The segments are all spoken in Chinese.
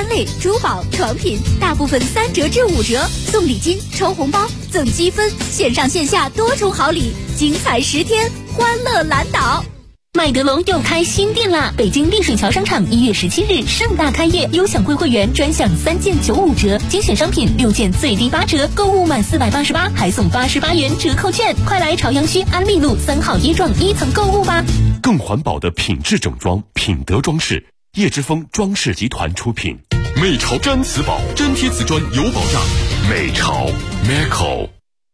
单类、珠宝、床品，大部分3折至5折，送礼金、抽红包、赠积分，线上线下多重好礼，精彩10天，欢乐蓝岛。 麦德龙又开新店啦！北京丽水桥商场1月17日盛大开业，优享会员专享3件95折，精选商品6件最低8折，购物满488还送88元折扣券，快来朝阳区安利路3号椰幢1层购物吧！ 更环保的品质整装，品德装饰，叶之峰装饰集团出品。 美潮毡瓷宝，粘贴瓷砖有保障。 美潮 Meco。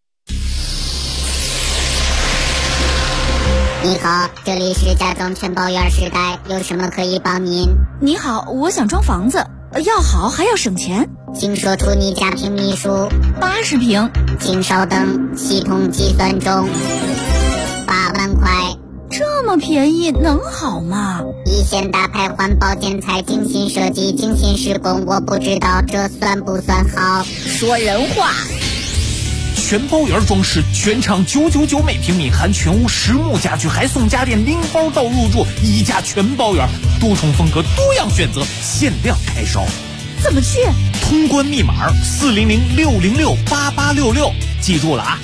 你好，这里是家装全包圆时代，有什么可以帮您？ 你好，我想装房子，要好还要省钱， 请说出你家平米数。 80平。 请稍等，系统计算中。8万块。 这么便宜能好吗？ 一线大牌环保建材，精心设计，精心施工，我不知道这算不算好。 说人话。 全包圆装饰，全场999每平米，含全屋实木家具，还送家电拎包到入住，1家全包圆，多重风格，多样选择，限量开烧。 怎么去？ 通关密码400-606-8866，记住了啊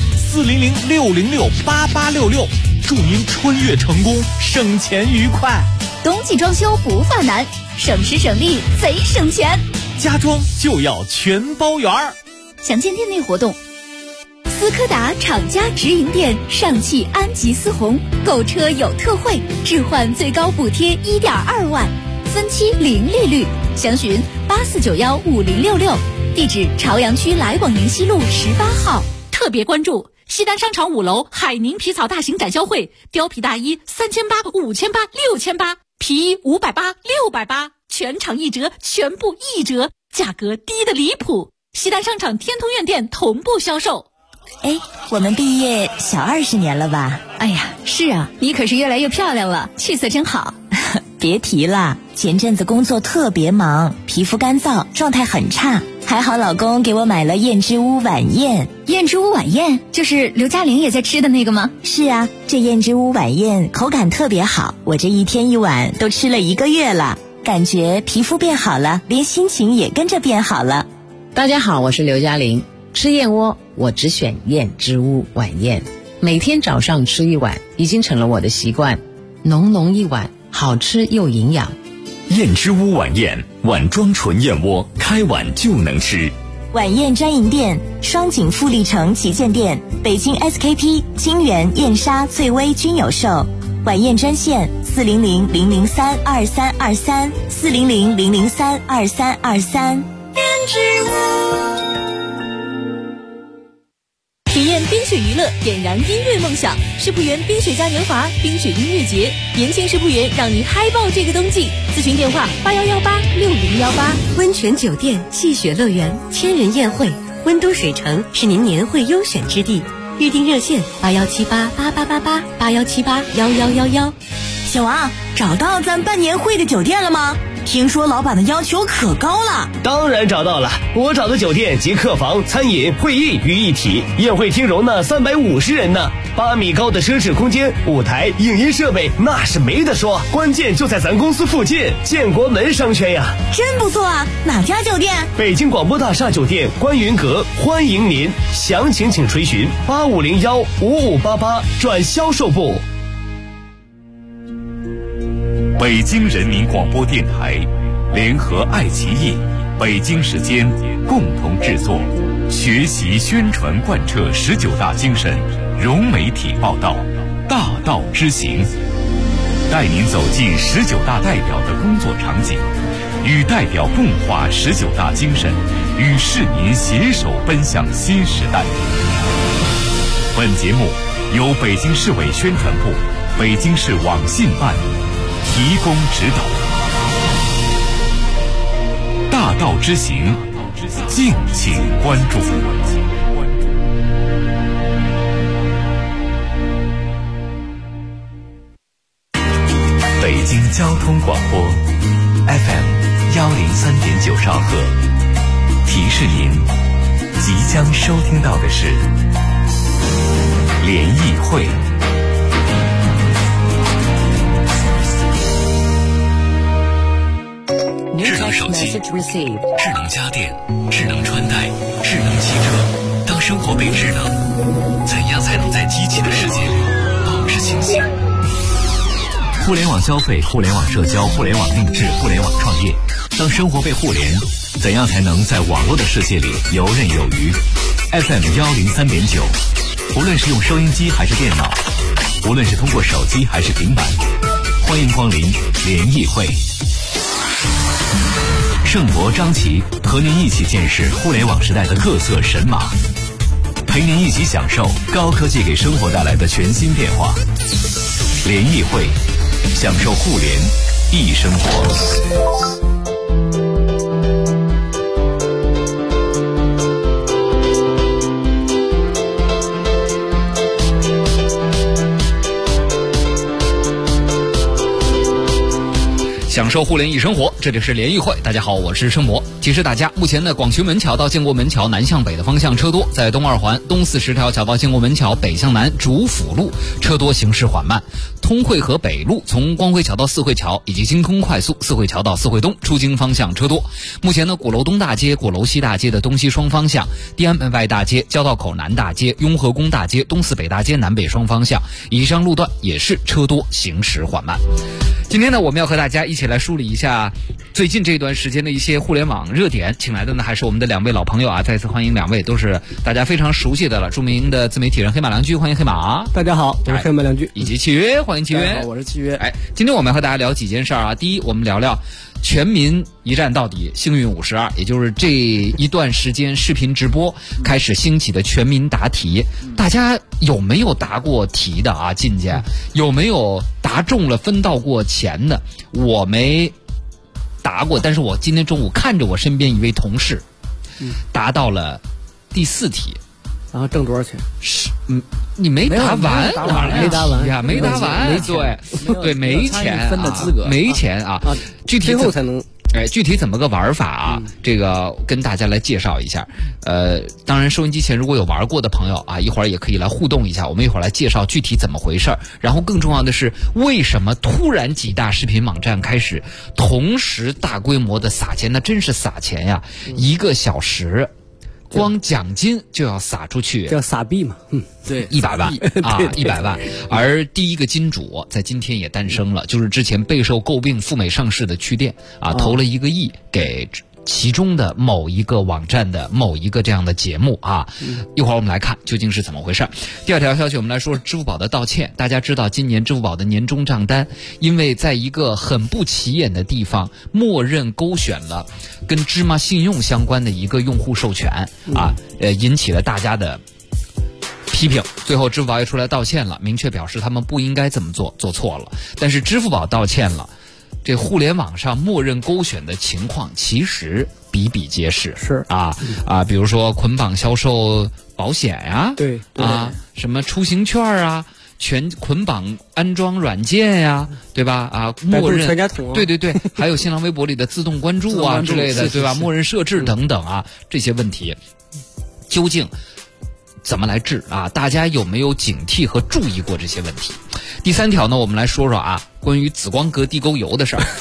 ，400-606-8866，祝您穿越成功，省钱愉快。 冬季装修不犯难，省时省力贼省钱， 家装就要全包圆。 详见店内活动。斯柯达厂家直营店上汽安吉思红，购车有特惠，置换最高补贴1.2万，分期零利率，详询84915066，地址朝阳区来往宁西路18号。 特别关注西单商场5楼海宁皮草大型展销会，貂皮大衣3800、5800、6800，皮衣580、680，全场1折，全部1折，价格低得离谱。西单商场天通苑店同步销售。 哎，我们毕业小20年了吧？ 哎呀，是啊，你可是越来越漂亮了，气色真好。 别提了，前阵子工作特别忙，皮肤干燥，状态很差，还好老公给我买了燕之屋晚宴。 燕之屋晚宴就是刘嘉玲也在吃的那个吗？ 是啊，这燕之屋晚宴口感特别好，我这1天1碗都吃了1个月了，感觉皮肤变好了，连心情也跟着变好了。 大家好，我是刘嘉玲。吃燕窝我只选燕之屋晚宴，每天早上吃1碗已经成了我的习惯，浓浓1碗，好吃又营养。 燕之屋晚宴，碗装纯燕窝，开碗就能吃。 晚宴专营店：双井富力城旗舰店、北京 SKP、金源、燕莎、翠微均有售。晚宴专线400-003-2323，400-003-2323。 燕之屋。 体验冰雪娱乐，点燃音乐梦想。世仆园冰雪嘉年华冰雪音乐节，年轻世仆园让你嗨爆这个冬季。咨询电话81186018。 温泉酒店、戏雪乐园、千人宴会，温都水城是您年会优选之地。预订热线81788888，81781111。 小王，找到咱办年会的酒店了吗？听说老板的要求可高了。 当然找到了，我找的酒店集客房、餐饮、会议于一体，宴会厅容纳350人呢，8米高的奢侈空间，舞台、影音设备那是没得说，关键就在咱公司附近，建国门商圈呀。 真不错啊，哪家酒店？ 北京广播大厦酒店观云阁，欢迎您，详情请垂询8501-5588转销售部。 北京人民广播电台联合爱奇艺、北京时间共同制作，学习宣传贯彻19大精神，融媒体报道，大道之行，带您走进19大代表的工作场景，与代表共话19大精神，与市民携手奔向新时代。本节目由北京市委宣传部、北京市网信办提供指导。大道之行，敬请关注。北京交通广播 FM103.9兆赫，提示您即将收听到的是联谊会。 智能手机、智能家电、智能穿戴、智能汽车。当生活被智能，怎样才能在机器的世界里保持清醒？互联网消费、互联网社交、互联网定制、互联网创业。当生活被互联，怎样才能在网络的世界里游刃有余？ FM 103.9，无论是用收音机还是电脑，无论是通过手机还是平板，欢迎光临联谊会。盛博、张琪和您一起见识互联网时代的各色神马，陪您一起享受高科技给生活带来的全新变化。联谊会，享受互联易生活。享受互联易生活，这里是联谊会。大家好，我是盛博。提示大家，目前呢，广渠门桥到建国门桥南向北的方向车多，在东二环东40条桥到建国门桥北向南主辅路车多，行驶缓慢。通惠河北路从光辉桥到四惠桥以及京通快速四惠桥到四惠东出京方向车多。目前呢，鼓楼东大街、鼓楼西大街的东西双方向、地安门外大街、交道口南大街、雍和宫大街、东四北大街南北双方向以上路段也是车多，行驶缓慢。今天呢，我们要和大家一起来梳理一下最近这段时间的一些互联网热点，请来的呢还是我们的两位老朋友啊，再次欢迎两位，都是大家非常熟悉的了，著名的自媒体人黑马良驹，欢迎黑马。 大家好，我是黑马良驹。 以及契约，欢迎契约。 大家好，我是契约。 今天我们要和大家聊几件事啊。第一，我们聊聊全民一站到底幸运52，也就是这一段时间视频直播开始兴起的全民答题。大家有没有答过题的啊？进去有没有答中了分到过钱的？我没答过，但是我今天中午看着我身边一位同事答到了第4题。 然后挣多少钱？ 你没答完， 没答完呀，没答完，对，没钱分的资格， 没钱啊，具体最后才能。 具体怎么个玩法啊？这个跟大家来介绍一下。当然收音机前如果有玩过的朋友啊，一会儿也可以来互动一下，我们一会儿来介绍具体怎么回事。然后更重要的是，为什么突然几大视频网站开始同时大规模的撒钱？那真是撒钱呀！1个小时光奖金就要撒出去， 叫撒币嘛， 对，100万啊，100万。而第一个金主在今天也诞生了，就是之前备受诟病赴美上市的趣店啊，投了1个亿给其中的某一个网站的某一个这样的节目啊。一会儿我们来看究竟是怎么回事。第二条消息，我们来说支付宝的道歉。大家知道，今年支付宝的年终账单，因为在一个很不起眼的地方，默认勾选了跟芝麻信用相关的一个用户授权啊，引起了大家的批评。最后支付宝也出来道歉了，明确表示他们不应该这么做，做错了。但是支付宝道歉了，这互联网上默认勾选的情况其实比比皆是。 是比如说捆绑销售保险呀， 对什么出行券啊，全捆绑安装软件呀，对吧？默认全家桶， 对，还有新浪微博里的自动关注啊之类的，对吧？默认设置等等啊，这些问题究竟怎么来治啊？大家有没有警惕和注意过这些问题？第3条呢，我们来说说啊，关于紫光阁地沟油的事儿。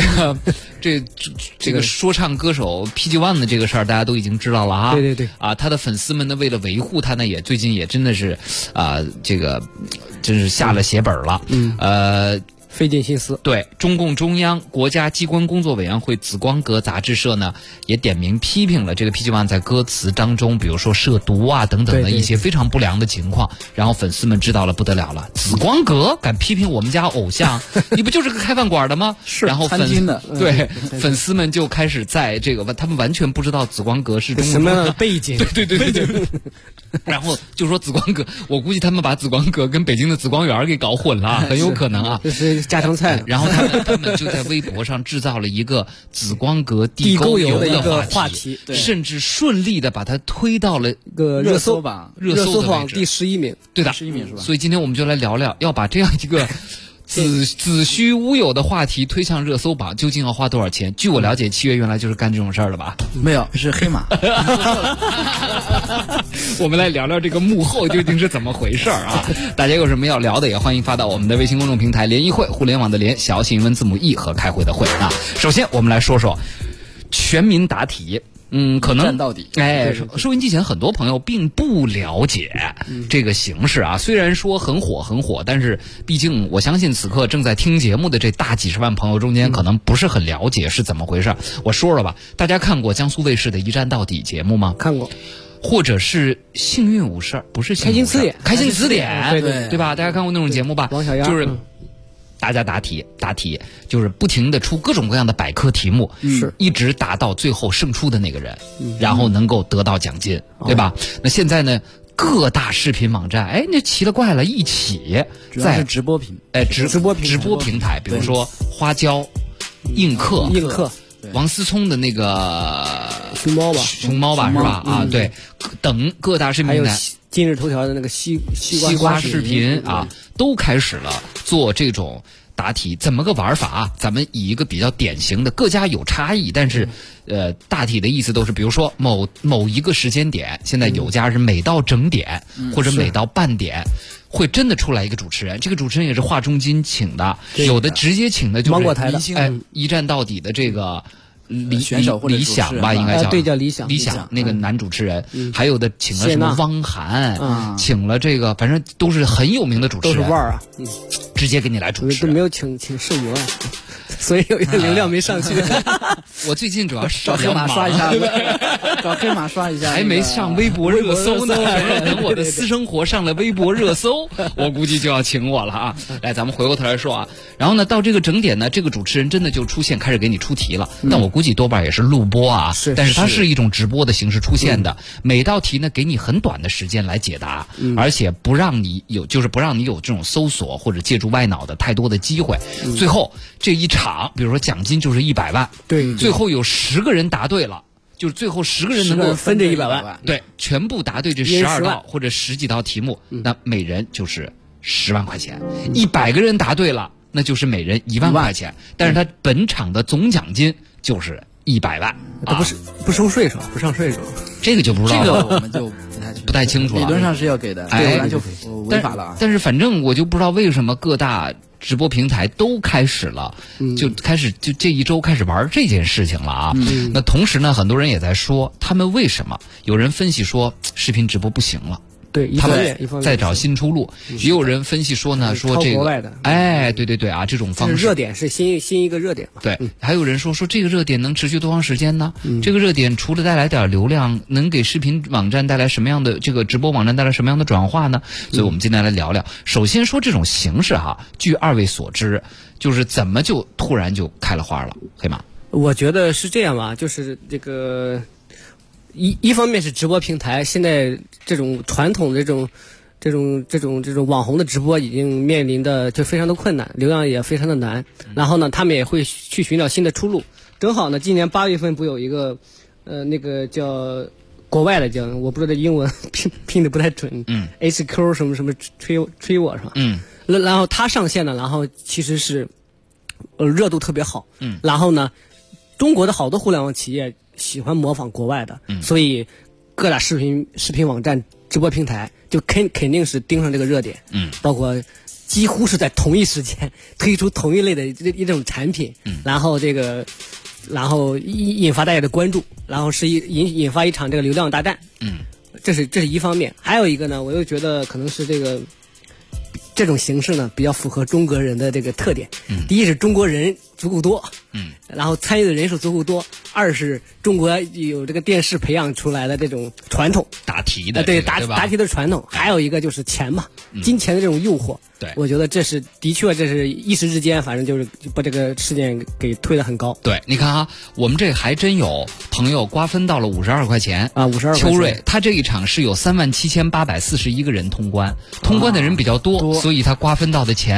这个说唱歌手 PG1 的这个事儿，大家都已经知道了啊。 对他的粉丝们呢，为了维护他呢，也最近也真的是这个真是下了血本了。 费尽心思。 对，中共中央国家机关工作委员会紫光阁杂志社呢，也点名批评了这个 PG1 在歌词当中，比如说涉毒啊等等的一些非常不良的情况。然后粉丝们知道了不得了了，紫光阁敢批评我们家偶像，你不就是个开饭馆的吗？ 是， 然后餐厅的， 对，粉丝们就开始在这个，他们完全不知道紫光阁是什么样的背景。 对。然后就说紫光阁，我估计他们把紫光阁跟北京的紫光园给搞混了，很有可能啊。 这是家常菜。 然后他们就在微博上制造了一个紫光阁地沟油的话题，甚至顺利的把它推到了一个热搜榜第11名。 对的， 11名是吧？所以今天我们就来聊聊，要把这样一个子虚乌有的话题推向热搜榜，究竟要花多少钱？据我了解，7月原来就是干这种事儿了吧？ 没有，是黑马。 我们来聊聊这个幕后究竟是怎么回事啊？大家有什么要聊的，也欢迎发到我们的微信公众平台联谊会，互联网的联，小写英文字母 E 和开会的会啊。首先，我们来说说全民答题。可能站到底。 收音机前很多朋友并不了解这个形式啊。虽然说很火，但是毕竟我相信此刻正在听节目的这大几十万朋友中间，可能不是很了解是怎么回事。我说说吧，大家看过江苏卫视的《一站到底》节目吗？ 看过。 或者是幸运五十，不是幸运512，开心词典，对吧？大家看过那种节目吧？ 王小丫就是大家答题，就是不停的出各种各样的百科题目， 是一直答到最后胜出的那个人，然后能够得到奖金，对吧？那现在呢，各大视频网站，那奇了怪了，一起在直播平台，比如说花椒、映客、王思聪的那个熊猫吧，是吧？啊，对，等各大视频平台。 今日头条的那个西瓜视频啊，都开始了做这种答题。怎么个玩法啊？咱们以一个比较典型的，各家有差异，但是大体的意思都是，比如说某一个时间点，现在有家是每到整点或者每到半点，会真的出来一个主持人，这个主持人也是华中金请的，有的直接请的就是芒果台的一站到底的这个。 选手或者理想吧，应该叫对，叫理想那个男主持人，还有的请了什么汪涵，请了这个，反正都是很有名的主持人， 都是腕儿啊， 直接给你来主持， 都没有请盛云啊，所以有一个流量没上去。 我最近主要找黑马刷一下，找黑马刷一下， 还没上微博热搜呢。等我的私生活上了微博热搜，我估计就要请我了啊！来，咱们回过头来说啊，然后呢，到这个整点呢，这个主持人真的就出现，开始给你出题了。但我估计多半也是录播啊，但是它是一种直播的形式出现的。每道题呢，给你很短的时间来解答，而且不让你有这种搜索或者借助外脑的太多的机会。最后这一场，比如说奖金就是100万， 对， 最后有10个人答对了。就是最后10个人能够分这100万， 对，全部答对这12道或者10几道题目，那每人就是10万块钱。100个人答对了，那就是每人1万块钱。但是他本场的总奖金就是100万， 不收税是吧？不上税是吧？ 这个就不知道了， 这个我们就不太清楚了。 理论上是要给的，不然就违法了啊。 但是反正我就不知道为什么各大直播平台都开始了，就这一周开始玩这件事情了啊。那同时呢，很多人也在说，他们为什么？有人分析说，视频直播不行了。 对， 他们在找新出路，也有人分析说呢，说这个，对啊，这种方式热点是新一个热点嘛。 对，还有人说这个热点能持续多长时间呢？这个热点除了带来点流量，能给视频网站带来什么样的这个直播网站带来什么样的转化呢？所以我们今天来聊聊。首先说这种形式哈，据二位所知，就是怎么就突然就开了花了？黑马， 我觉得是这样吧，就是这个。一方面是直播平台，现在这种传统的这种网红的直播已经面临的就非常的困难，流量也非常的难。然后呢，他们也会去寻找新的出路。正好呢，今年8月份不有一个那个叫国外的叫，我不知道这英文拼的不太准，HQ 什么什么吹我是吧？然后他上线了，然后其实是热度特别好。然后呢，中国的好多互联网企业喜欢模仿国外的，所以各大视频网站、直播平台就肯定是盯上这个热点，包括几乎是在同一时间推出同一类的一种产品，然后引发大家的关注，然后是引发一场这个流量大战，这是一方面。还有一个呢，我又觉得可能是这种形式呢比较符合中国人的这个特点。第一是中国人足够多，然后参与的人数足够多；二是中国有这个电视培养出来的这种传统答题的， 对答题的传统。还有一个就是钱嘛，金钱的这种诱惑。 对， 我觉得这是一时之间，反正就是把这个事件给推得很高。 对，你看啊，我们这还真有朋友瓜分到了52块钱啊，52块钱。 秋瑞他这一场是有37841个人通关的人比较多，所以他瓜分到的钱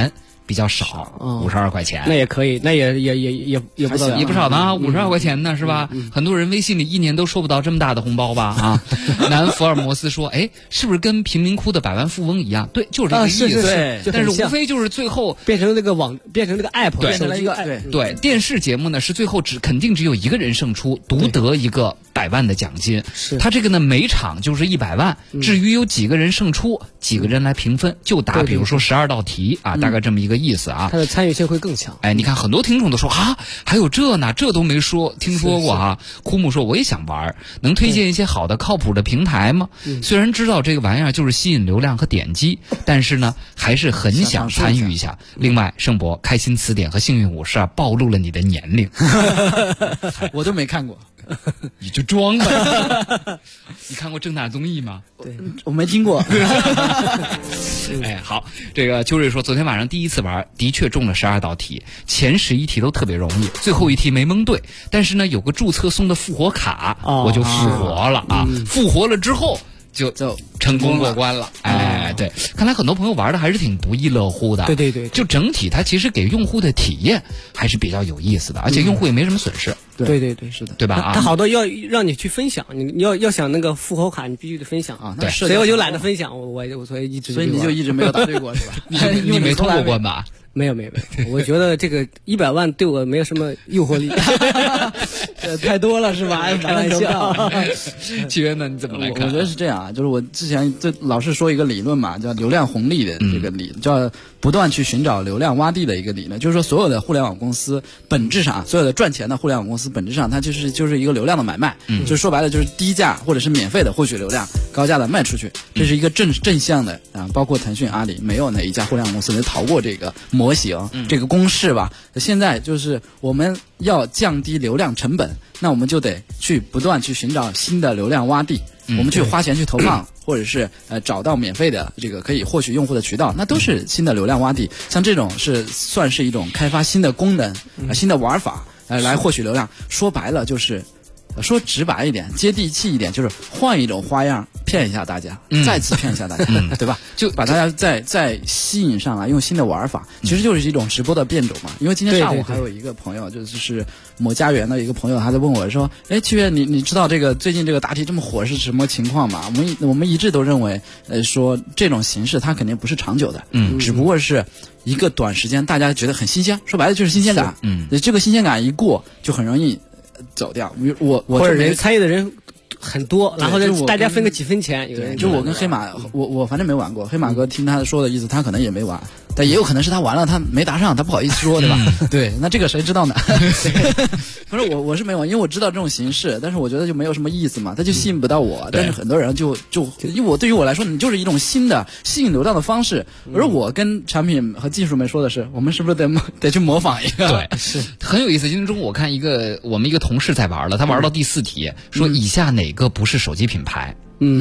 比较少，52块钱。 那也可以，那也不错， 也不少呢，52块钱呢，是吧？很多人微信里一年都收不到这么大的红包吧？啊，南福尔摩斯说，哎，是不是跟贫民窟的百万富翁一样？对，就是这个意思。 对， 但是无非就是最后变成那个app， 变成了一个 app。对，电视节目呢是最后肯定只有一个人胜出，独得一个100万的奖金。 是， 他这个呢每场就是100万，至于有几个人胜出，几个人来评分，就答比如说12道题啊，大概这么一个意思啊。 他的参与性会更强。 哎，你看很多听众都说啊，还有这呢，这都没听说过啊。枯木说我也想玩，能推荐一些好的靠谱的平台吗？虽然知道这个玩意儿就是吸引流量和点击，但是呢还是很想参与一下。另外，盛博开心词典和幸运武士啊暴露了你的年龄。 我都没看过。 你就装吧。你看过正大综艺吗？ 对，我没听过。 哎，好，这个秋瑞说，昨天晚上第一次玩，的确中了12道题，前11题都特别容易，最后一题没蒙对，但是呢，有个注册送的复活卡，我就复活了啊！复活了之后就成功过关了。哎，对，看来很多朋友玩的还是挺不亦乐乎的。 对， 就整体它其实给用户的体验还是比较有意思的，而且用户也没什么损失。 对，是的， 对吧？ 他好多要让你去分享，你要想那个复活卡，你必须得分享啊。 对， 所以我就懒得分享，我所以你就一直没有答对过是吧？ 你没通过关吧？ 没有，我觉得这个100万对我没有什么诱惑力，太多了是吧？开玩笑。 契约呢？你怎么来看？ 我觉得是这样啊，就是我之前老是说一个理论嘛，叫流量红利的这个理，叫不断去寻找流量洼地的一个理论。就是说，所有的互联网公司本质上，所有的赚钱的互联网公司本质上，它就是一个流量的买卖。就是说白了，就是低价或者是免费的获取流量，高价的卖出去，这是一个正向的啊。包括腾讯、阿里，没有哪一家互联网公司能逃过这个模型、这个公式吧。现在就是我们要降低流量成本，那我们就得去不断去寻找新的流量洼地，我们去花钱去投放，或者是找到免费的这个可以获取用户的渠道，那都是新的流量洼地。像这种算是一种开发新的功能、新的玩法来获取流量。说白了就是说直白一点，接地气一点，就是换一种花样骗一下大家，再次骗一下大家，对吧？就把大家再吸引上来，用新的玩法，其实就是一种直播的变种嘛。因为今天下午还有一个朋友，就是某家园的一个朋友，他在问我说：“哎，七月，你知道这个最近这个答题这么火是什么情况吗？”我们一致都认为，说这种形式它肯定不是长久的，只不过是一个短时间大家觉得很新鲜，说白了就是新鲜感，这个新鲜感一过就很容易走掉。我或者人参与的人很多，然后大家分个几分钱。有人就我跟黑马，我反正没玩过。黑马哥听他说的意思，他可能也没玩，但也有可能是他玩了，他没答上，他不好意思说，对吧？对，那这个谁知道呢？不是我是没玩，因为我知道这种形式，但是我觉得就没有什么意思嘛，它就吸引不到我。但是很多人就因为对于我来说，你就是一种新的吸引流量的方式。而我跟产品和技术们说的是，我们是不是得去模仿一个？ 对，是很有意思。今天中午我看我们一个同事在玩了，他玩到第4题，说以下哪个不是手机品牌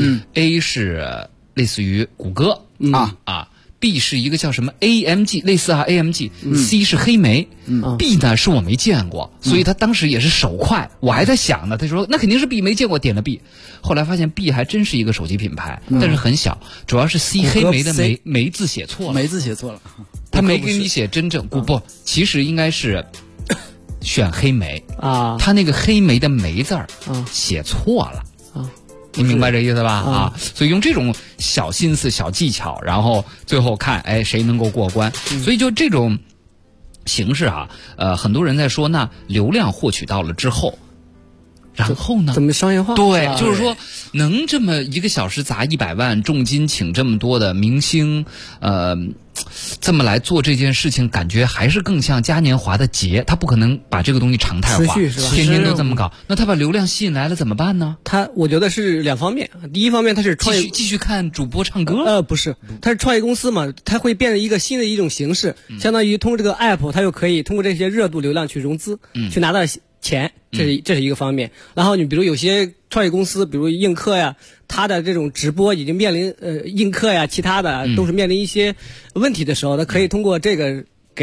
？A 是类似于谷歌B 是一个叫什么 AMG， 类似AMG，C 是黑莓，B 呢是我没见过，所以他当时也是手快，我还在想呢，他说那肯定是 B 没见过，点了 B， 后来发现 B 还真是一个手机品牌，但是很小，主要是 C 黑莓的莓字写错了，他没给你写真正不，其实应该是选黑莓啊，他那个黑莓的莓字写错了啊。你明白这意思吧？所以用这种小心思、小技巧，然后最后看，谁能够过关。所以就这种形式很多人在说，那流量获取到了之后，然后呢？ 怎么商业化？ 对，就是说，能这么1个小时砸100万，重金请这么多的明星，这么来做这件事情，感觉还是更像嘉年华的节，他不可能把这个东西常态化，天天都这么搞。那他把流量吸引来了怎么办呢？ 我觉得是2方面。第一方面，他是继续看主播唱歌。 不是，他是创业公司嘛，他会变成一个新的一种形式，相当于通过这个 app， 他又可以通过这些热度流量去融资，去拿到钱，这是一个方面。然后你比如有些创业公司，比如映客呀，它的这种直播已经面临映客呀，其他的都是面临一些问题的时候，它可以通过这个给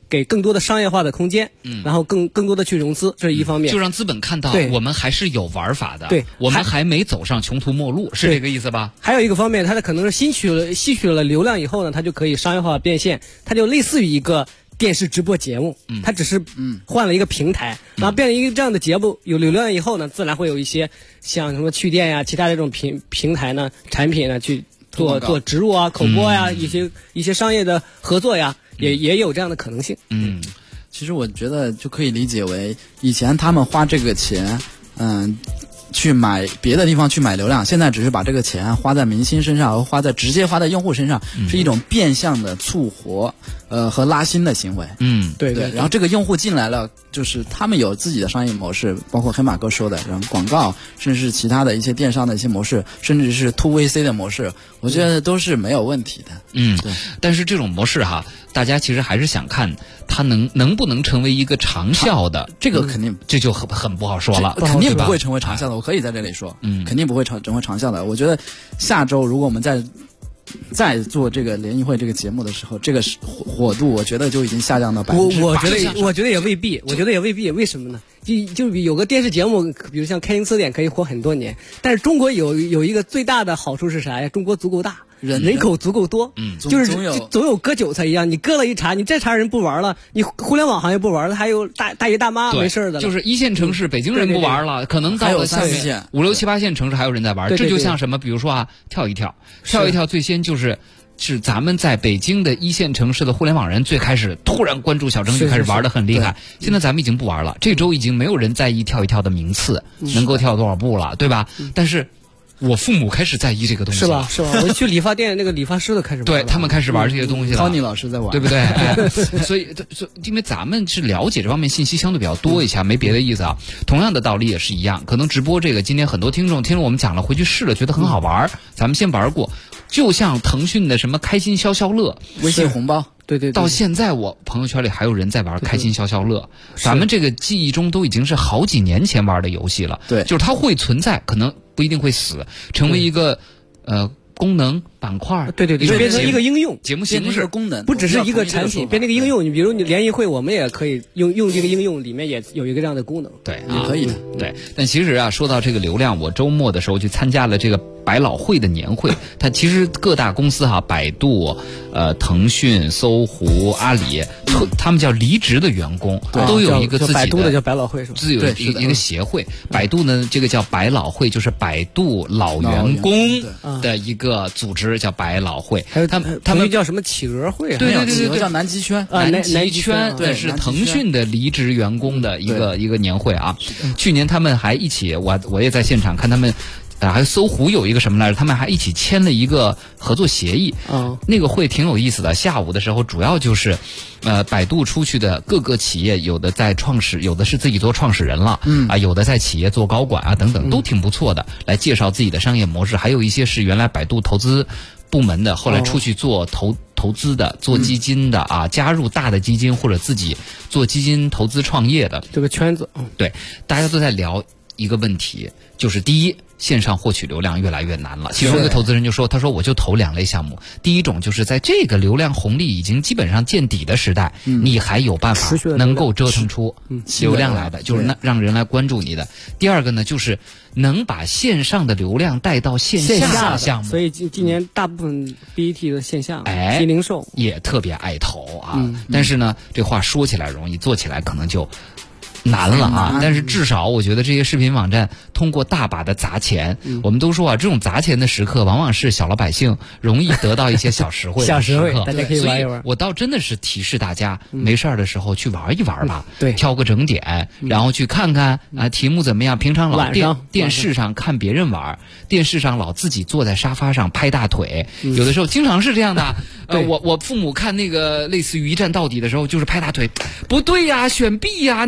给更多的商业化的空间，然后更多的去融资，这是一方面， 就让资本看到我们还是有玩法的， 对， 我们还没走上穷途末路，是这个意思吧？ 还有一个方面，它可能是吸取了流量以后呢，它就可以商业化变现，它就类似于一个电视直播节目，它只是换了一个平台，然后变成一个这样的节目，有流量以后呢，自然会有一些像什么趣店呀、其他的这种平台呢、产品呢去做植入啊、口播呀、一些商业的合作呀，也有这样的可能性。 其实我觉得就可以理解为，以前他们花这个钱，去买别的地方去买流量，现在只是把这个钱花在明星身上，和直接花在用户身上，是一种变相的促活和拉新的行为。 对。 然后这个用户进来了，就是他们有自己的商业模式，包括黑马哥说的，然后广告，甚至是其他的一些电商的一些模式，甚至是 to VC 的模式，我觉得都是没有问题的。 对。但是这种模式哈，大家其实还是想看它能不能成为一个长效的， 这个肯定这就很不好说了， 肯定不会成为长效的。我可以在这里说，肯定不会成为长效的。我觉得下周如果我们再做这个联谊会这个节目的时候，这个火度我觉得就已经下降到80%。 我觉得也未必，为什么呢？就有个电视节目，比如像《开心词典》可以火很多年，但是中国有一个最大的好处是啥呀？中国足够大。人口足够多，就是总有割韭菜一样，你割了一茬，你这茬人不玩了，你互联网行业不玩了，还有大爷大妈没事的， 就是一线城市北京人不玩了，可能到了下面5、6、7、8线城市还有人在玩，这就像什么，比如说啊，跳一跳最先是咱们在北京的一线城市的互联网人最开始突然关注小程序，开始玩得很厉害。现在咱们已经不玩了，这周已经没有人在意跳一跳的名次，能够跳多少步了，对吧？但是我父母开始在意这个东西， 是吧？我去理发店，那个理发师都开始玩， 对他们开始玩这些东西了。 Tony 老师在玩， 对不对？所以因为咱们是了解这方面信息相对比较多一下，没别的意思啊。同样的道理也是一样，可能直播这个今天很多听众听了我们讲了，回去试了，觉得很好玩，咱们先玩过。就像腾讯的什么开心消消乐、 微信红包， 对， 到现在我朋友圈里还有人在玩开心消消乐，咱们这个记忆中都已经是好几年前玩的游戏了。 对， 就是它会存在，可能不一定会死，成为一个功能板块， 对，变成一个应用节目形式功能， 不只是一个产品，变成一个应用。你比如你联谊会，我们也可以用这个应用，里面也有一个这样的功能。 对， 也可以的。 对，但其实啊，说到这个流量，我周末的时候去参加了这个百老汇的年会，它其实各大公司哈，百度、腾讯、搜狐、阿里，他们叫离职的员工都有一个自己的， 百度的叫百老汇是吧？ 自己有一个协会，百度呢这个叫百老汇，就是百度老员工的一个组织，叫百老汇。 还有他们叫什么企鹅会？ 对， 叫南极圈南极圈，对，是腾讯的离职员工的一个年会啊。去年他们还一起，我也在现场看他们。还有搜狐有一个什么来着？他们还一起签了一个合作协议。那个会挺有意思的。下午的时候，主要就是，百度出去的各个企业，有的在创始，有的是自己做创始人了，有的在企业做高管啊，等等，都挺不错的。来介绍自己的商业模式，还有一些是原来百度投资部门的，后来出去做投资的，做基金的啊，加入大的基金或者自己做基金投资创业的这个圈子。 对，大家都在聊一个问题，就是第一。线上获取流量越来越难了。其中一个投资人就说：“他说我就投2类项目，第一种就是在这个流量红利已经基本上见底的时代，你还有办法能够折腾出流量来的，就是让人来关注你的。第二个呢，就是能把线上的流量带到线下的项目。 所以今年大部分 BAT 的线下，新零售也特别爱投啊。但是呢，这话说起来容易，做起来可能就。”难了啊！但是至少我觉得这些视频网站通过大把的砸钱，我们都说啊，这种砸钱的时刻，往往是小老百姓容易得到一些小实惠。 小实惠，大家可以玩一玩。 我倒真的是提示大家，没事儿的时候去玩一玩吧， 对， 挑个整点，然后去看看啊题目怎么样。平常老电视上看别人玩，电视上老自己坐在沙发上拍大腿，有的时候经常是这样的。我父母看那个类似于一站到底的时候，就是拍大腿，不对呀，选 B 呀，你选。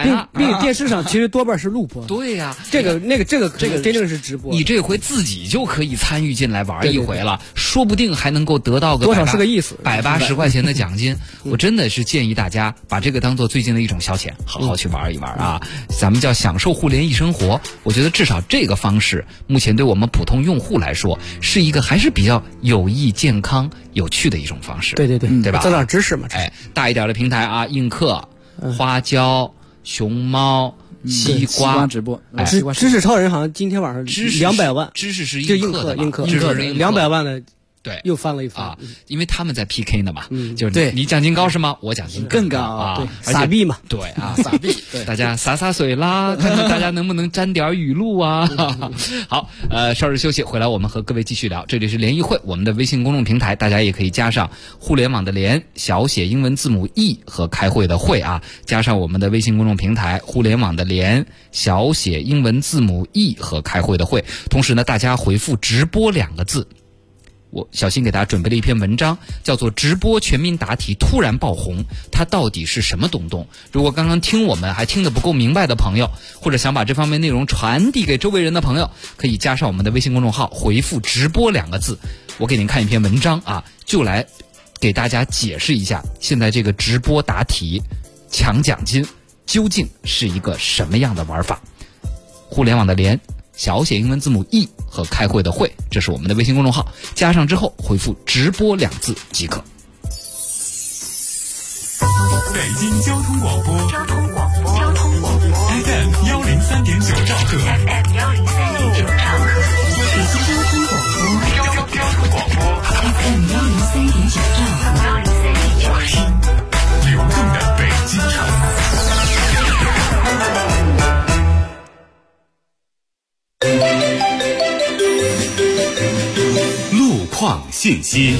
呀。 并且电视上其实多半是录播。 对呀， 这个真正是直播。 你这回自己就可以参与进来玩一回了，说不定还能够得到个多少是个意思 ，180块钱的奖金。我真的是建议大家把这个当做最近的一种消遣，好好去玩一玩啊！咱们叫享受互联易生活。我觉得至少这个方式，目前对我们普通用户来说，是一个还是比较有益、健康、有趣的一种方式。 对吧？ 增长知识嘛。 大一点的平台啊，映客、花椒、熊猫、西瓜直播， 知识超人好像今天晚上200万， 知识是映客 200万的。 对， 又翻了一番啊！因为他们在 PK 呢嘛，就是你奖金高是吗？我奖金更高啊！ 撒币嘛， 对啊，撒币，对，大家洒水啦，看看大家能不能沾点语录啊！好，稍事休息，回来我们和各位继续聊。这里是联谊会，我们的微信公众平台，大家也可以加上互联网的联，小写英文字母 E 和开会的会啊，加上我们的微信公众平台互联网的联，小写英文字母 E 和开会的会。同时呢，大家回复直播2个字。我小新给大家准备了一篇文章，叫做《直播全民答题突然爆红》，它到底是什么东东？如果刚刚听我们还听得不够明白的朋友，或者想把这方面内容传递给周围人的朋友，可以加上我们的微信公众号，回复直播2个字，我给您看一篇文章啊，就来给大家解释一下现在这个直播答题抢奖金究竟是一个什么样的玩法。互联网的联，小写英文字母 E 和开会的会，这是我们的微信公众号，加上之后回复直播2字即可。 北京交通广播FM 103.9兆赫， FM 103.9兆赫，北京交通广播 FM 103.9兆赫， 流动的北京城。路况信息。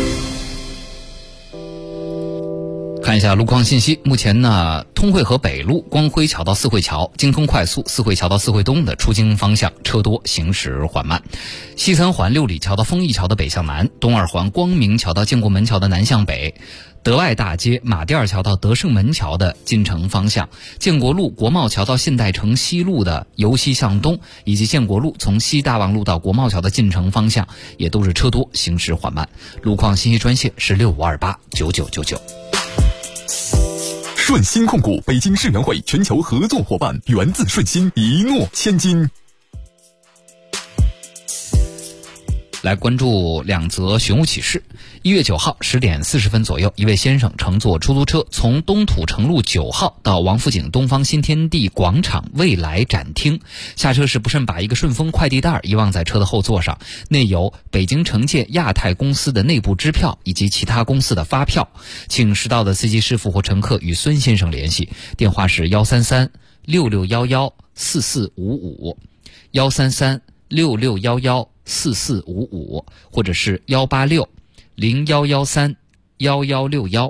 看一下路况信息，目前呢，通惠河北路光辉桥到四惠桥、京通快速四惠桥到四惠东的出京方向车多，行驶缓慢。西三环六里桥到丰益桥的北向南，东二环光明桥到建国门桥的南向北，德爱大街马甸二桥到德胜门桥的进城方向，建国路国贸桥到现代城西路的由西向东，以及建国路从西大望路到国贸桥的进城方向也都是车多，行驶缓慢。路况信息专线是65289999。 顺鑫控股北京世园会全球合作伙伴，源自顺鑫，一诺千金。 来关注2则寻物启事。1月9号10点40分左右，一位先生乘坐出租车从东土城路9号到王府井东方新天地广场未来展厅，下车时不慎把一个顺丰快递袋遗忘在车的后座上，内有北京城建亚太公司的内部支票以及其他公司的发票，请识到的司机师傅或乘客与孙先生联系，电话是133-6611-4455 133-6611-4455，或者是186-0113-1161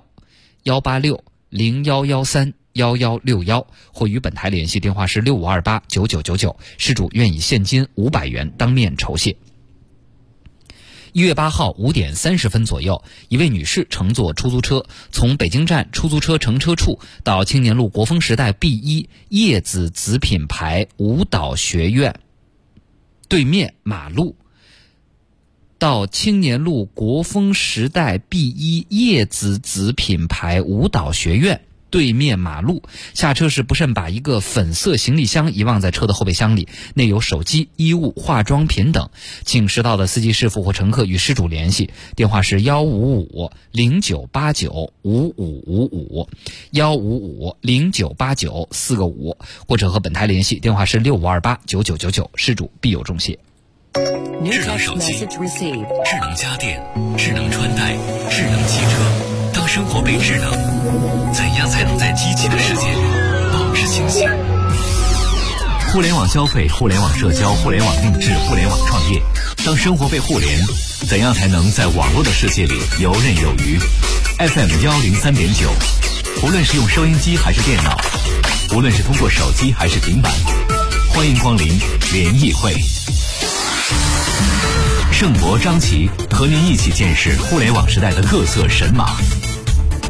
186-0113-1161，或与本台联系，电话是65289999，失主愿以现金500元当面酬谢。1月8号5点30分左右，一位女士乘坐出租车从北京站出租车乘车处到青年路国风时代 B1 叶子子品牌舞蹈学院对面马路，到青年路国风时代 B1 叶子子品牌舞蹈学院对面马路，下车时不慎把一个粉色行李箱遗忘在车的后备箱里，内有手机、衣物、化妆品等，请识到的司机师傅或乘客与失主联系，电话是155-0989-5555 155-0989-4个5，或者和本台联系，电话是65289999，失主必有重谢。 智能手机、智能家电、智能穿戴、智能汽车，当生活被智能，怎样才能在机器的世界里保持清醒？互联网消费、互联网社交、互联网定制、互联网创业，当生活被互联，怎样才能在网络的世界里游刃有余？ FM 103.9，无论是用收音机还是电脑，无论是通过手机还是平板，欢迎光临联谊会。盛博、张琪和您一起见识互联网时代的各色神马。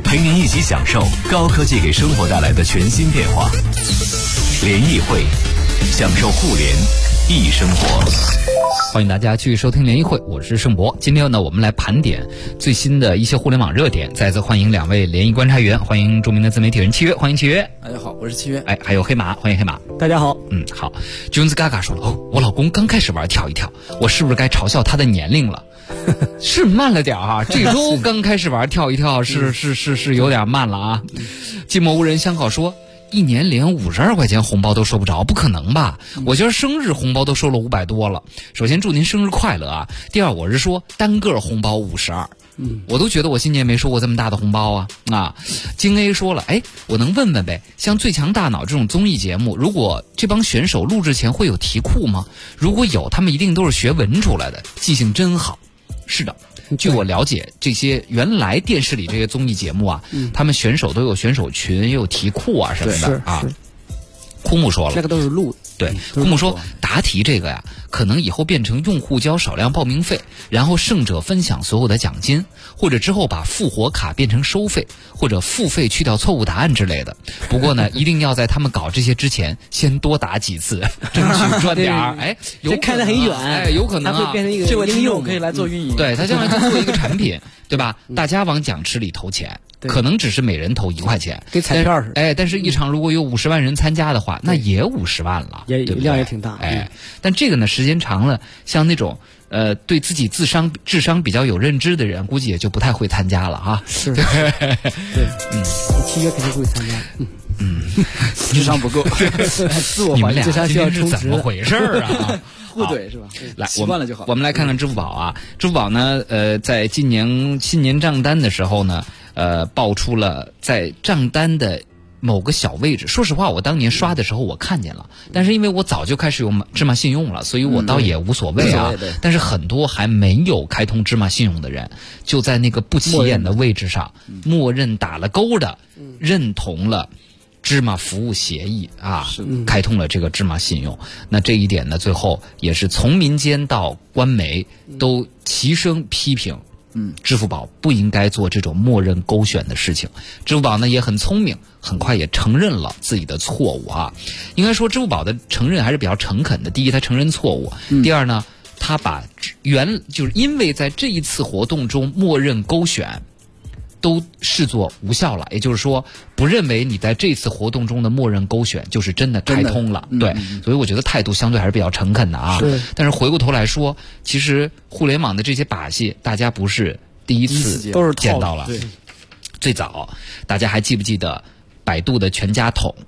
陪您一起享受高科技给生活带来的全新变化。联谊会，享受互联易生活。 欢迎大家去收听联谊会，我是盛博。今天呢，我们来盘点最新的一些互联网热点。再次欢迎两位联谊观察员，欢迎著名的自媒体人契约，欢迎契约。 大家好，我是契约。 还有黑马，欢迎黑马。 大家好。 好。Jones 嘎嘎说了，我老公刚开始玩跳一跳，我是不是该嘲笑他的年龄了？是慢了点啊，这周刚开始玩跳一跳是有点慢了啊。寂寞无人相好说，一年连52块钱红包都收不着，不可能吧？我觉得生日红包都收了500多了。首先祝您生日快乐啊！第二，我是说单个红包52，我都觉得我今年没收过这么大的红包啊！金 A 说了，我能问问呗，像最强大脑这种综艺节目，如果这帮选手录制前会有题库吗？如果有，他们一定都是学文出来的，记性真好。是的。据我了解，这些原来电视里这些综艺节目啊，他们选手都有选手群，也有题库啊什么的啊。枯木说了， 那个都是录的。 对，枯木说答题这个呀，可能以后变成用户交少量报名费，然后胜者分享所有的奖金，或者之后把复活卡变成收费，或者付费去掉错误答案之类的。不过呢，一定要在他们搞这些之前，先多答几次，争取赚点儿。 这看得很远， 有可能它会变成一个这位应用可以来做运营。 对，他将来就做一个产品，对吧？大家往奖池里投钱。可能只是每人投1块钱， 跟彩票似的。 但是一场如果有50万人参加的话，那也50万了， 也量也挺大。 但这个呢，时间长了，像那种对自己智商比较有认知的人，估计也就不太会参加了哈。 是，对，契约肯定不会参加。 智商不够，自我怀疑， 智商需要充值。 怎么回事啊？ 互怼是吧？ 来， 习惯了就好。 我们来看看支付宝啊，支付宝呢，在今年新年账单的时候呢。爆出了在账单的某个小位置。说实话，我当年刷的时候我看见了，但是因为我早就开始用芝麻信用了，所以我倒也无所谓啊。但是很多还没有开通芝麻信用的人，就在那个不起眼的位置上，默认打了勾的，认同了芝麻服务协议啊，开通了这个芝麻信用。那这一点呢，最后也是从民间到官媒都齐声批评。支付宝不应该做这种默认勾选的事情。支付宝呢也很聪明，很快也承认了自己的错误啊。应该说支付宝的承认还是比较诚恳的。第一，他承认错误；第二呢，他把就是因为在这一次活动中默认勾选都视作无效了，也就是说不认为你在这次活动中的默认勾选就是真的开通了。对，所以我觉得态度相对还是比较诚恳的啊。但是回过头来说，其实互联网的这些把戏大家不是第一次都是见到了。最早大家还记不记得百度的全家桶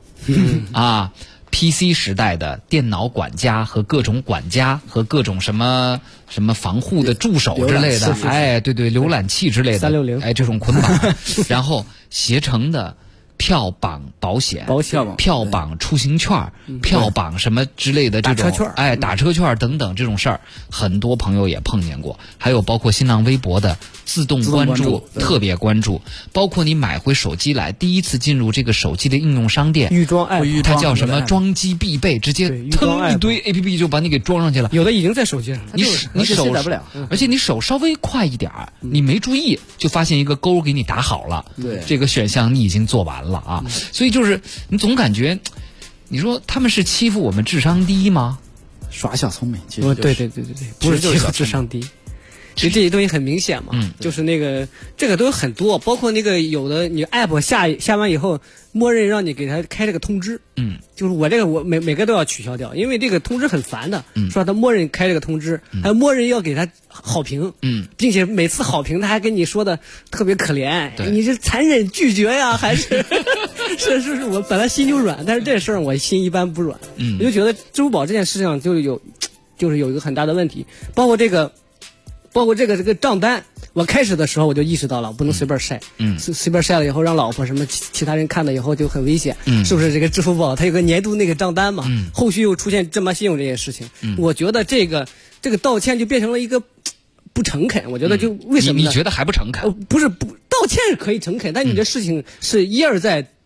PC 时代的电脑管家和各种管家和各种什么防护的助手之类的，对，浏览器之类的 360， 这种捆绑，然后携程的票绑保险、票绑出行券、票绑什么之类的这种打车券等等这种事儿，很多朋友也碰见过。还有包括新浪微博的自动关注、特别关注，包括你买回手机来，第一次进入这个手机的应用商店， 预装它叫什么装机必备，直接腾一堆 APP 就把你给装上去了。 有的已经在手机上， 你手卸载不了， 而且你手稍微快一点你没注意就发现一个勾给你打好了，这个选项你已经做完了啊。所以就是你总感觉，你说他们是欺负我们智商低吗？ 耍小聪明，其实对，不是欺负智商低。其实这些东西很明显嘛，就是那个这个都有很多，包括那个有的你 app 下完以后，默认让你给他开这个通知，就是我这个我每个都要取消掉，因为这个通知很烦的，说他默认开这个通知，还有默认要给他好评，并且每次好评他还跟你说的特别可怜，你是残忍拒绝呀，还是是我本来心就软，但是这事儿我心一般不软，我就觉得支付宝这件事情上就是有一个很大的问题，包括这个账单，我开始的时候我就意识到了，我不能随便晒，随便晒了以后让老婆什么其他人看了以后就很危险，是不是？这个支付宝它有个年度那个账单嘛，后续又出现芝麻信用这件事情，我觉得这个道歉就变成了一个不诚恳，我觉得就为什么呢？ 你觉得还不诚恳？ 不是道歉是可以诚恳，但你这事情是一而再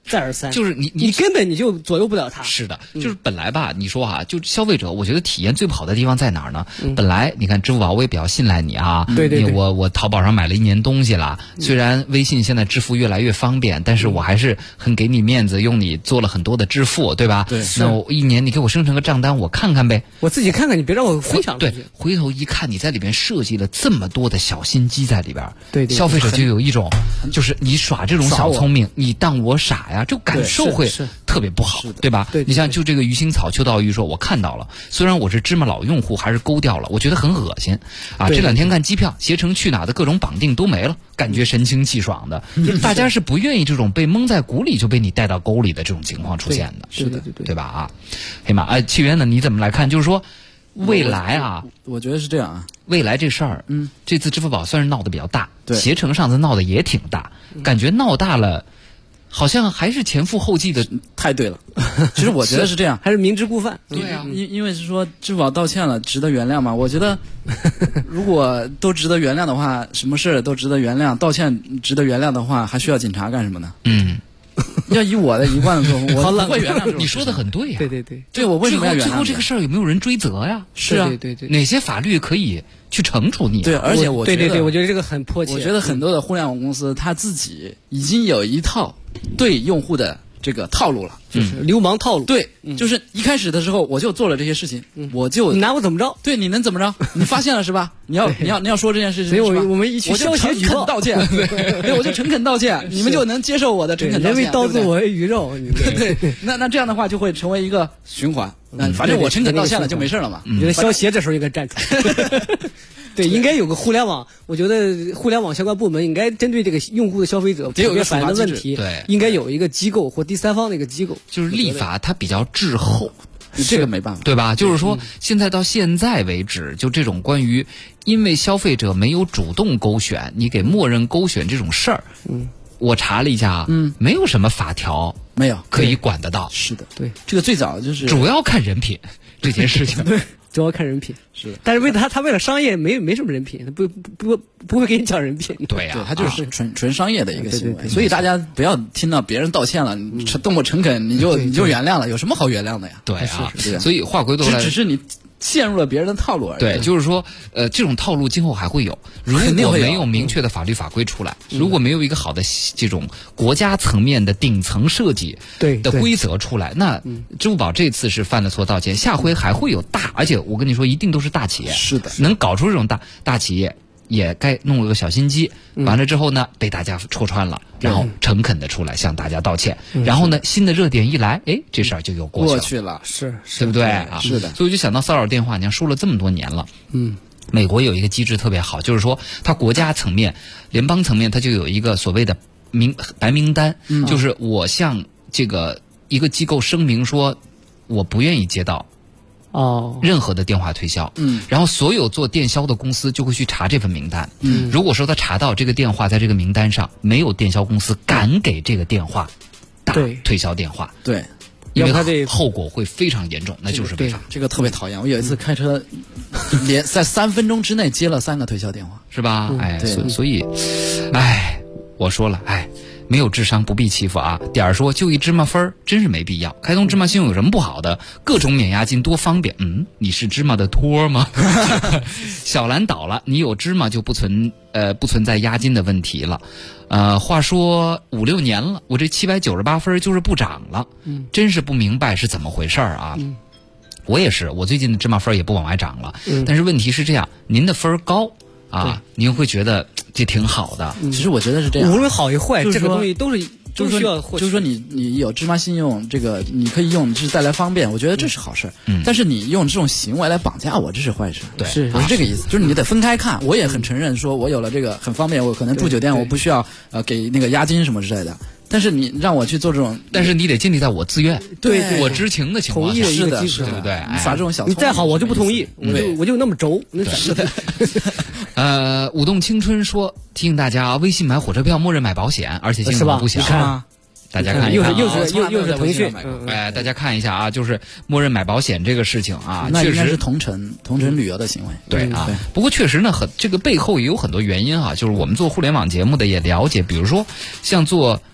再而三， 就是你根本你就左右不了它。 是的，就是本来吧，你说哈，就消费者，我觉得体验最不好的地方在哪儿呢？本来你看支付宝，我也比较信赖你啊， 对， 我淘宝上买了1年东西了，虽然微信现在支付越来越方便，但是我还是很给你面子，用你做了很多的支付，对吧？ 对， 那我1年你给我生成个账单，我看看呗， 我自己看看，你别让我分享。 对，回头一看，你在里边设计了这么多的小心机在里边， 对， 消费者就有一种，就是你耍这种小聪明，你当我傻呀，就感受会特别不好，对吧？ 对， 你像就这个鱼腥草秋刀鱼说，我看到了，虽然我是芝麻老用户，还是勾掉了，我觉得很恶心啊！这2天看机票、携程去哪的各种绑定都没了，感觉神清气爽的，大家是不愿意这种被蒙在鼓里就被你带到沟里的这种情况出现的， 是的， 对吧？啊，黑马，契约呢？你怎么来看？就是说。未来啊， 我觉得是这样啊。 未来这事儿，这次支付宝算是闹得比较大， 对， 携程上次闹得也挺大，感觉闹大了，好像还是前赴后继的， 太对了。其实我觉得是这样， 还是明知故犯。 对啊， 因为是说支付宝道歉了，值得原谅吗？我觉得，如果都值得原谅的话，什么事儿都值得原谅，道歉值得原谅的话，还需要警察干什么呢？要以我的一贯的作风，我不会原谅。 你说的很对呀， 对，我为什么要原谅？ 最后这个事儿有没有人追责呀？ 是啊， 对， 哪些法律可以去惩处你？ 对，而且我觉得， 对，我觉得这个很迫切。 我觉得很多的互联网公司他自己已经有一套对用户的这个套路了， 就是流氓套路。 对，就是一开始的时候我就做了这些事情，我就你拿我怎么着？ 对，你能怎么着？你发现了是吧？你要说这件事情， 所以我们一起消协举报道歉，对，我就诚恳道歉，你们就能接受我的诚恳道歉。 人为刀俎，我为鱼肉， 对，那这样的话就会成为一个循环。反正我诚恳道歉了就没事了嘛。 我觉得消协这时候应该站出来。对，应该有个互联网，我觉得互联网相关部门应该针对这个用户的消费者普遍反映的问题， 对， 应该有一个机构或第三方的一个机构， 就是立法它比较滞后， 这个没办法， 对吧？就是说，现在到现在为止，就这种关于因为消费者没有主动勾选，你给默认勾选这种事儿，我查了一下啊，没有什么法条没有可以管得到。 是的， 对， 这个最早就是主要看人品这件事情。 对。主要看人品是， 但是他为了商业没什么人品，他不会给你讲人品。 对呀， 他就是纯商业的一个行为，所以大家不要听到别人道歉了，你动过诚恳你就原谅了，有什么好原谅的呀？ 对啊，所以话归头来， 只是你陷入了别人的套路而已。 对，就是说，这种套路今后还会有。如果没有明确的法律法规出来，如果没有一个好的这种国家层面的顶层设计的规则出来，那支付宝这次是犯了错道歉，下回还会有而且我跟你说，一定都是大企业， 是的， 能搞出这种大企业。也该弄了个小心机，完了之后呢，被大家戳穿了，然后诚恳的出来向大家道歉，然后呢，新的热点一来，这事儿就又过去了， 是对不对啊？ 是的， 所以我就想到骚扰电话，你看说了这么多年了，美国有一个机制特别好，就是说它国家层面、联邦层面，它就有一个所谓的白名单，就是我向这个一个机构声明说，我不愿意接到。任何的电话推销，然后所有做电销的公司就会去查这份名单，如果说他查到这个电话在这个名单上，没有电销公司敢给这个电话打推销电话， 对， 因为它这后果会非常严重，那就是违法。 这个特别讨厌。我有一次开车，连在3分钟之内接了3个推销电话， 是吧？所以，我说了，没有智商不必欺负啊！点儿说就一芝麻分儿，真是没必要。开通芝麻信用有什么不好的？各种免押金多方便。你是芝麻的托吗？小蓝倒了，你有芝麻就不存在押金的问题了。话说5、6年了，我这798分就是不涨了，真是不明白是怎么回事啊！我也是，我最近的芝麻分也不往外涨了。但是问题是这样，您的分高啊，您会觉得这挺好的。 其实我觉得是这样， 无论好与坏，这个东西都需要获取。 就是说你有芝麻信用，这个你可以用，是带来方便，我觉得这是好事。但是你用这种行为来绑架我，这是坏事。 对， 我是这个意思，就是你得分开看。我也很承认，说我有了这个很方便，我可能住酒店我不需要给那个押金什么之类的。但是你让我去做这种， 但是你得建立在我自愿、 对我知情的情况下， 同意的一个基础， 对不对？ 你耍这种小， 你再好我就不同意，我就那么轴。 是的。舞动青春说提醒大家啊，微信买火车票默认买保险，而且金额不小。大家看一下， 又是腾讯， 大家看一下啊，就是默认买保险这个事情啊， 那应该是同城旅游的行为。 对啊，不过确实呢，这个背后也有很多原因啊，就是我们做互联网节目的也了解，比如说像做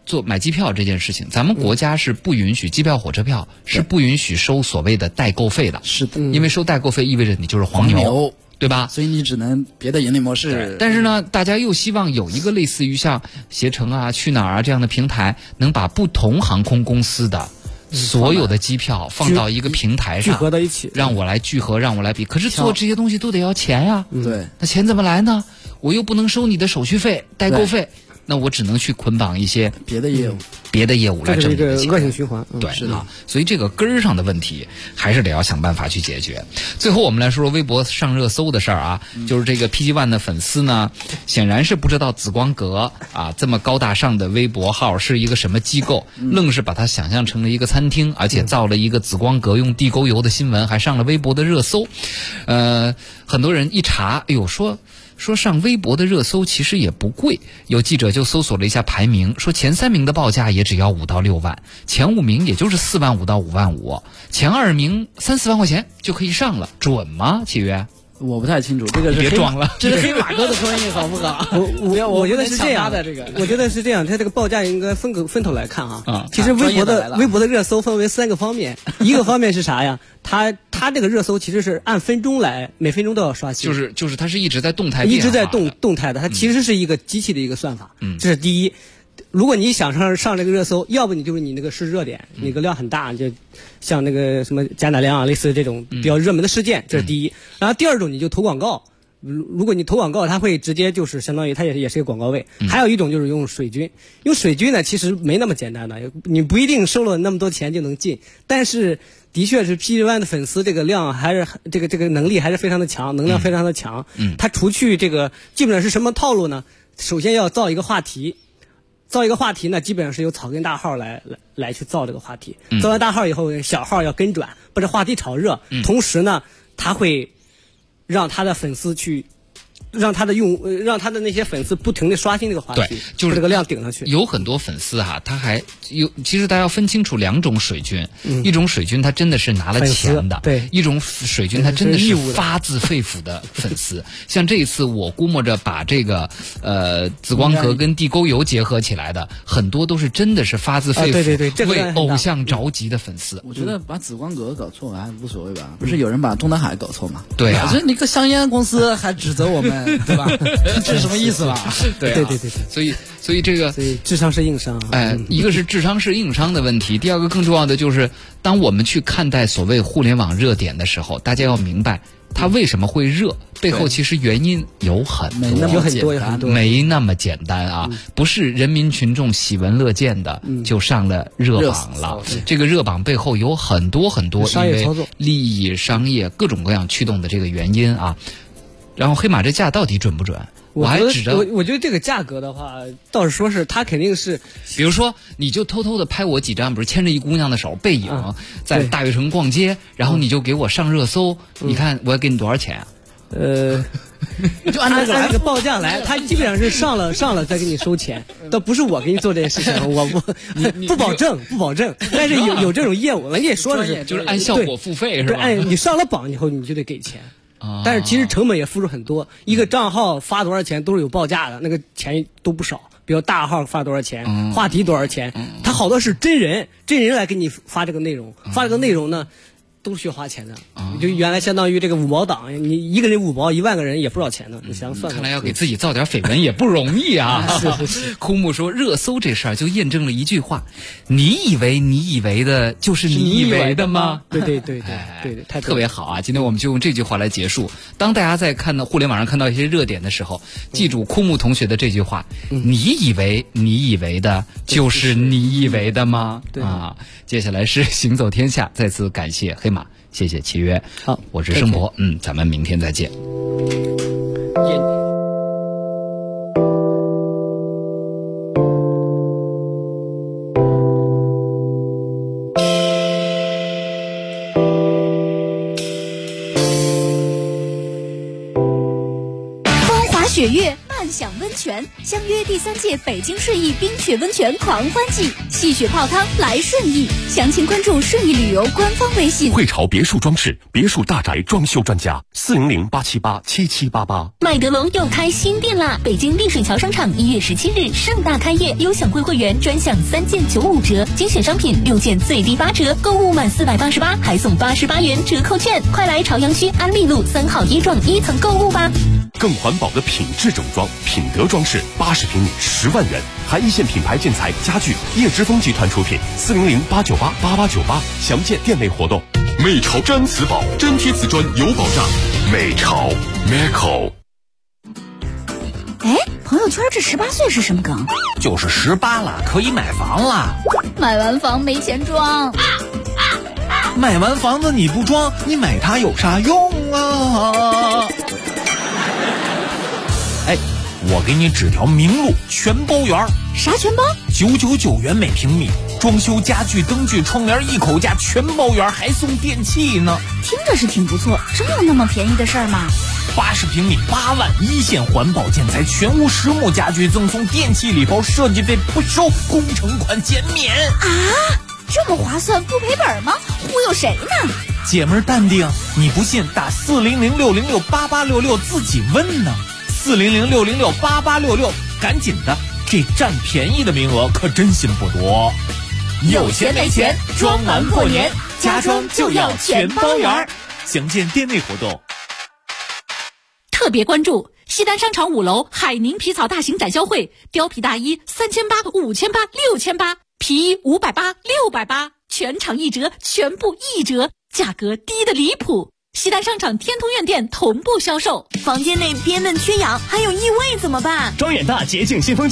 做买机票这件事情，咱们国家是不允许机票、火车票是不允许收所谓的代购费的。 是的， 因为收代购费意味着你就是黄牛，对吧？ 所以你只能别的盈利模式。 但是呢，大家又希望有一个类似于像携程啊、去哪儿啊这样的平台，能把不同航空公司的所有的机票放到一个平台上， 聚合到一起， 让我来聚合，让我来比。可是做这些东西都得要钱呀， 对， 那钱怎么来呢？我又不能收你的手续费、代购费，那我只能去捆绑一些别的业务， 来挣这个钱。 这是一个恶性循环。 对啊，所以这个根儿上的问题还是得要想办法去解决。最后我们来说说微博上热搜的事儿啊，就是这个 PG One 的粉丝呢，显然是不知道紫光阁啊这么高大上的微博号是一个什么机构，愣是把它想象成了一个餐厅，而且造了一个紫光阁用地沟油的新闻，还上了微博的热搜。很多人一查，哎呦说上微博的热搜其实也不贵，有记者就搜索了一下排名，说前3名的报价也只要5到6万，前5名也就是4万5到5万5，前2名3、4万块钱就可以上了，准吗？契约？ 我不太清楚，这个是别装了， 这是黑马哥的专业，好不好？ 我觉得是这样的，这个我觉得是这样，它这个报价应该分头来看哈。 啊， 其实微博的热搜分为3个方面，一个方面是啥呀？它这个热搜其实是按分钟来，每分钟都要刷新。 就是它是一直在动态， 一直在动态的，它其实是一个机器的一个算法。这是第一。如果你想上这个热搜，要不你就是你那个是热点，你个量很大，就像那个什么贾乃亮啊，类似这种比较热门的事件，这是第一。然后第二种你就投广告，如果你投广告，它会直接就是相当于它也是一个广告位。还有一种就是用水军，用水军呢其实没那么简单的，你不一定收了那么多钱就能进，但是的确是 PG One 的粉丝这个量还是这个能力还是非常的强，能量非常的强。它除去这个基本上是什么套路呢？首先要造一个话题。造一个话题呢，基本上是由草根大号来去造这个话题。造完大号以后，小号要跟转，把这话题炒热。同时呢，他会让他的粉丝去，让他的那些粉丝不停的刷新这个话题， 对，就是这个量顶上去。 有很多粉丝哈，他还有，其实大家要分清楚2种水军，一种水军他真的是拿了钱的， 对； 一种水军他真的是发自肺腑的粉丝。像这一次我估摸着把这个紫光阁跟地沟油结合起来的，很多都是真的是发自肺腑， 对， 为偶像着急的粉丝。 我觉得把紫光阁搞错还无所谓吧，不是有人把中南海搞错吗？ 对啊， 所以你个香烟公司还指责我们。对吧？这是什么意思吧？ 对，所以这个， 所以智商是硬伤。 一个是智商是硬伤的问题，第二个更重要的就是，当我们去看待所谓互联网热点的时候，大家要明白它为什么会热，背后其实原因有很多，没那么简单啊！不是人民群众喜闻乐见的就上了热榜了。这个热榜背后有很多因为利益、商业各种各样驱动的这个原因啊。然后黑马这价到底准不准？我觉得这个价格的话，倒是说是它肯定是， 比如说你就偷偷的拍我几张，比如牵着一姑娘的手背影，在大悦城逛街，然后你就给我上热搜，你看我要给你多少钱啊？ 就按这个报价来，他基本上是上了再给你收钱，倒不是我给你做这件事情，我不保证，但是有这种业务，人家也说的是就是按效果付费是吧？ 对，你上了榜以后你就得给钱。但是其实成本也付出很多，一个账号发多少钱都是有报价的，那个钱都不少。比如大号发多少钱，话题多少钱，他好多是真人来给你发这个内容，发这个内容呢都需要花钱的。就原来相当于这个5毛党，你一个人5毛，1万个人也不少钱呢。你想算， 看来要给自己造点绯闻也不容易啊。 是。 枯木说热搜这事儿就验证了一句话：你以为的就是你以为的吗？ 对， 特别好啊！今天我们就用这句话来结束。当大家在看到互联网上看到一些热点的时候，记住枯木同学的这句话：你以为的就是你以为的吗？啊！接下来是行走天下，再次感谢黑马。谢谢契约， 好， 我是生活，咱们明天再见。 风花雪月，漫幻想温泉，相约第3届北京顺义冰雪温泉狂欢季，戏雪泡汤来顺义。详情关注顺义旅游官方微信。 汇潮别墅装饰，别墅大宅装修专家，400-878-7788。 麦德龙又开新店啦！北京丽水桥商场1月17日盛大开业，优享会员专享3件95折，精选商品6件最低8折，购物满488还送88元折扣券。快来朝阳区安利路3号一幢1层购物吧！ 更环保的品质整装，品德装饰，80平米10万元，含一线品牌建材家具，叶之峰集团出品，400-898-8898，详见店内活动。美潮毡瓷宝，真贴瓷砖有保障。美潮 Meco。 哎，朋友圈这18岁是什么梗？ 就是18了，可以买房了。 买完房没钱装。 买完房子你不装，你买它有啥用啊？哎，我给你指条明路，全包园。 啥全包 ？999元每平米，装修家具、灯具、窗帘一口价，全包园，还送电器呢。 听着是挺不错，真有那么便宜的事儿吗 ？80平米8万，一线环保建材，全屋实木家具赠送电器礼包，设计费不收，工程款减免啊！这么划算，不赔本吗？忽悠谁呢？ 姐们儿淡定，你不信打400-606-8866自己问呢。400-606-8866，赶紧的，这占便宜的名额可真心不多。 有钱没钱，装完过年，家装就要全包圆。 详见店内活动。 特别关注西单商场5楼海宁皮草大型展销会，貂皮大衣3800、5800、6800，皮衣580、680，全场1折，全部1折，价格低得离谱。西单商场天通苑店同步销售。 房间内憋闷缺氧，还有异味怎么办？ 庄远大洁净新风